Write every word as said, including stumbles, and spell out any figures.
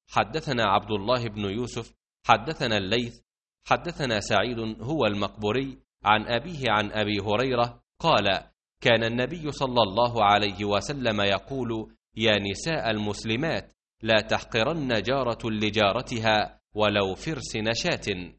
حدثنا عبد الله بن يوسف حدثنا الليث حدثنا سعيد هو المقبوري عن أبيه عن أبي هريرة قال: كان النبي صلى الله عليه وسلم يقول: يا نساء المسلمات، لا تحقرن جارة لجارتها ولو فرس نشاة.